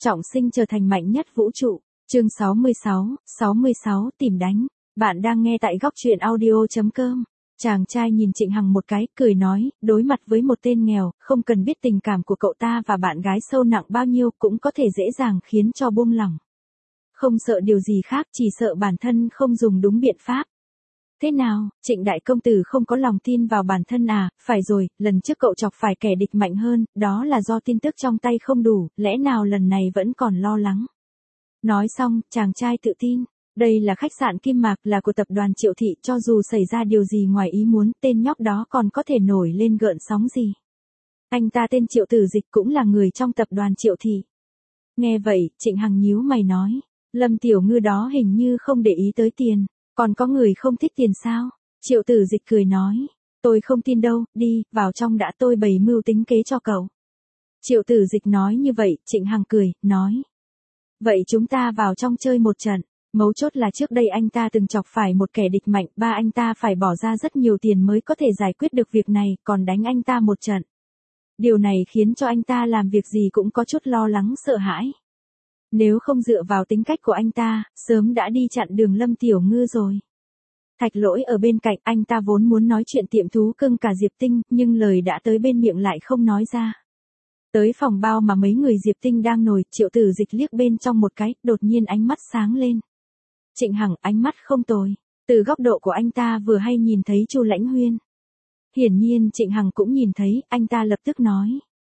Trọng sinh trở thành mạnh nhất vũ trụ. Chương 66 tìm đánh. Bạn đang nghe tại góc truyện audio.com. Chàng trai nhìn Trịnh Hằng một cái, cười nói, đối mặt với một tên nghèo, không cần biết tình cảm của cậu ta và bạn gái sâu nặng bao nhiêu cũng có thể dễ dàng khiến cho buông lỏng. Không sợ điều gì khác, chỉ sợ bản thân không dùng đúng biện pháp. Thế nào, Trịnh đại công tử không có lòng tin vào bản thân à? Phải rồi, lần trước cậu chọc phải kẻ địch mạnh hơn, đó là do tin tức trong tay không đủ, lẽ nào lần này vẫn còn lo lắng. Nói xong, chàng trai tự tin. Đây là khách sạn Kim Mạc, là của tập đoàn Triệu Thị, cho dù xảy ra điều gì ngoài ý muốn, tên nhóc đó còn có thể nổi lên gợn sóng gì. Anh ta tên Triệu Tử Dịch, cũng là người trong tập đoàn Triệu Thị. Nghe vậy, Trịnh Hằng nhíu mày nói, Lâm tiểu ngư đó hình như không để ý tới tiền, còn có người không thích tiền sao? Triệu Tử Dịch cười nói, tôi không tin đâu, đi, vào trong đã, tôi bày mưu tính kế cho cậu. Triệu Tử Dịch nói như vậy, Trịnh Hằng cười, nói, vậy chúng ta vào trong chơi một trận. Mấu chốt là trước đây anh ta từng chọc phải một kẻ địch mạnh, anh ta phải bỏ ra rất nhiều tiền mới có thể giải quyết được việc này, còn đánh anh ta một trận. Điều này khiến cho anh ta làm việc gì cũng có chút lo lắng sợ hãi. Nếu không dựa vào tính cách của anh ta, sớm đã đi chặn đường Lâm Tiểu Ngư rồi. Thạch Lỗi ở bên cạnh, anh ta vốn muốn nói chuyện tiệm thú cưng cả Diệp Tinh, nhưng lời đã tới bên miệng lại không nói ra. Tới phòng bao mà mấy người Diệp Tinh đang ngồi, Triệu Tử Dịch liếc bên trong một cái, đột nhiên ánh mắt sáng lên. Trịnh Hằng, ánh mắt không tồi. Từ góc độ của anh ta vừa hay nhìn thấy Chu Lãnh Huyên. Hiển nhiên Trịnh Hằng cũng nhìn thấy, anh ta lập tức nói.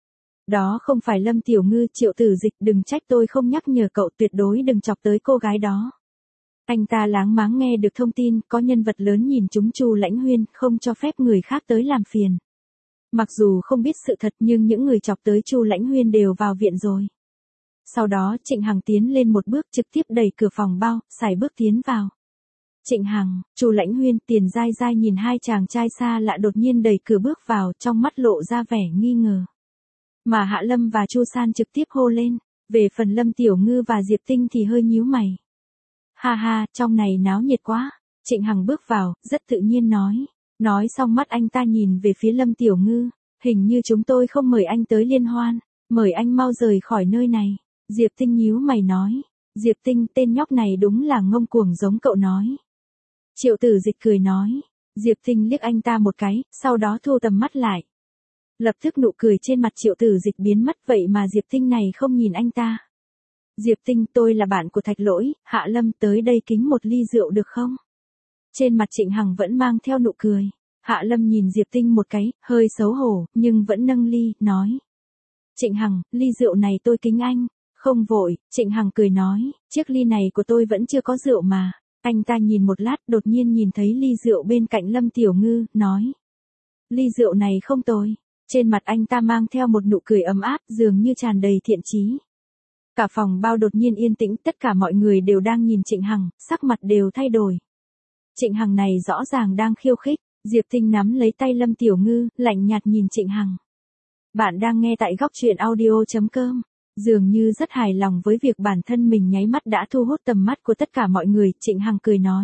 Đó không phải Lâm Tiểu Ngư. Triệu Tử Dịch, đừng trách tôi không nhắc nhở cậu, tuyệt đối đừng chọc tới cô gái đó. Anh ta láng máng nghe được thông tin, có nhân vật lớn nhìn trúng Chu Lãnh Huyên, không cho phép người khác tới làm phiền. Mặc dù không biết sự thật nhưng những người chọc tới Chu Lãnh Huyên đều vào viện rồi. Sau đó Trịnh Hằng tiến lên một bước, trực tiếp đẩy cửa phòng bao, sải bước tiến vào. Trịnh Hằng, Chu Lãnh Huyên, Tiền Giai Giai nhìn hai chàng trai xa lạ đột nhiên đẩy cửa bước vào, trong mắt lộ ra vẻ nghi ngờ. Mà Hạ Lâm và Chu San trực tiếp hô lên, về phần Lâm Tiểu Ngư và Diệp Tinh thì hơi nhíu mày. Ha ha, trong này náo nhiệt quá. Trịnh Hằng bước vào, rất tự nhiên nói. Nói xong mắt anh ta nhìn về phía Lâm Tiểu Ngư, hình như chúng tôi không mời anh tới liên hoan, mời anh mau rời khỏi nơi này. Diệp Tinh nhíu mày nói, Diệp Tinh, tên nhóc này đúng là ngông cuồng giống cậu nói. Triệu Tử Dịch cười nói, Diệp Tinh liếc anh ta một cái, sau đó thu tầm mắt lại. Lập tức nụ cười trên mặt Triệu Tử Dịch biến mất, vậy mà Diệp Tinh này không nhìn anh ta. Diệp Tinh, tôi là bạn của Thạch Lỗi, Hạ Lâm, tới đây kính một ly rượu được không? Trên mặt Trịnh Hằng vẫn mang theo nụ cười. Hạ Lâm nhìn Diệp Tinh một cái, hơi xấu hổ, nhưng vẫn nâng ly, nói. Trịnh Hằng, ly rượu này tôi kính anh. Không vội, Trịnh Hằng cười nói, chiếc ly này của tôi vẫn chưa có rượu mà. Anh ta nhìn một lát, đột nhiên nhìn thấy ly rượu bên cạnh Lâm Tiểu Ngư, nói. Ly rượu này không tồi. Trên mặt anh ta mang theo một nụ cười ấm áp, dường như tràn đầy thiện chí. Cả phòng bao đột nhiên yên tĩnh, tất cả mọi người đều đang nhìn Trịnh Hằng, sắc mặt đều thay đổi. Trịnh Hằng này rõ ràng đang khiêu khích. Diệp Tinh nắm lấy tay Lâm Tiểu Ngư, lạnh nhạt nhìn Trịnh Hằng. Bạn đang nghe tại góc truyện audio.com. Dường như rất hài lòng với việc bản thân mình nháy mắt đã thu hút tầm mắt của tất cả mọi người, Trịnh Hằng cười nói.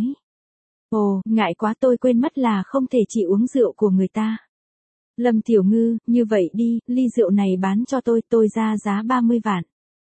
Ồ, ngại quá, tôi quên mất là không thể chỉ uống rượu của người ta. Lâm Tiểu Ngư, như vậy đi, ly rượu này bán cho tôi ra giá 30 vạn.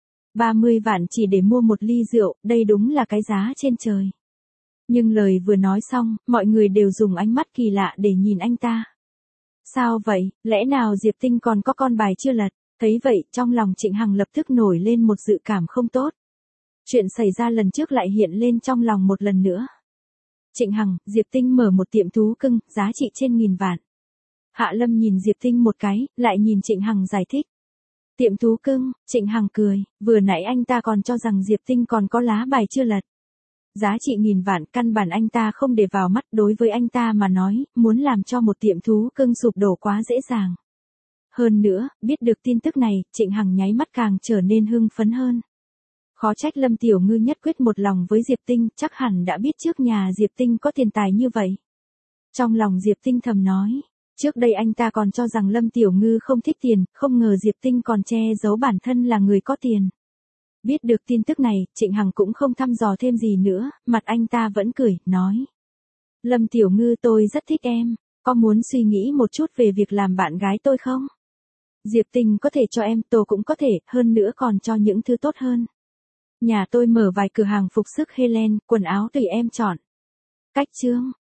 30 vạn chỉ để mua một ly rượu, đây đúng là cái giá trên trời. Nhưng lời vừa nói xong, mọi người đều dùng ánh mắt kỳ lạ để nhìn anh ta. Sao vậy, lẽ nào Diệp Tinh còn có con bài chưa lật? Thấy vậy, trong lòng Trịnh Hằng lập tức nổi lên một dự cảm không tốt. Chuyện xảy ra lần trước lại hiện lên trong lòng một lần nữa. Trịnh Hằng, Diệp Tinh mở một tiệm thú cưng, giá trị trên 1000 vạn. Hạ Lâm nhìn Diệp Tinh một cái, lại nhìn Trịnh Hằng giải thích. Tiệm thú cưng, Trịnh Hằng cười, vừa nãy anh ta còn cho rằng Diệp Tinh còn có lá bài chưa lật. Giá trị 1000 vạn, căn bản anh ta không để vào mắt, đối với anh ta mà nói, muốn làm cho một tiệm thú cưng sụp đổ quá dễ dàng. Hơn nữa, biết được tin tức này, Trịnh Hằng nháy mắt càng trở nên hưng phấn hơn. Khó trách Lâm Tiểu Ngư nhất quyết một lòng với Diệp Tinh, chắc hẳn đã biết trước nhà Diệp Tinh có tiền tài như vậy. Trong lòng Diệp Tinh thầm nói, trước đây anh ta còn cho rằng Lâm Tiểu Ngư không thích tiền, không ngờ Diệp Tinh còn che giấu bản thân là người có tiền. Biết được tin tức này, Trịnh Hằng cũng không thăm dò thêm gì nữa, mặt anh ta vẫn cười, nói. Lâm Tiểu Ngư, tôi rất thích em, có muốn suy nghĩ một chút về việc làm bạn gái tôi không? Diệp Tình có thể cho em, Tô cũng có thể, hơn nữa còn cho những thứ tốt hơn. Nhà tôi mở vài cửa hàng phục sức Helen, quần áo tùy em chọn. Cách chương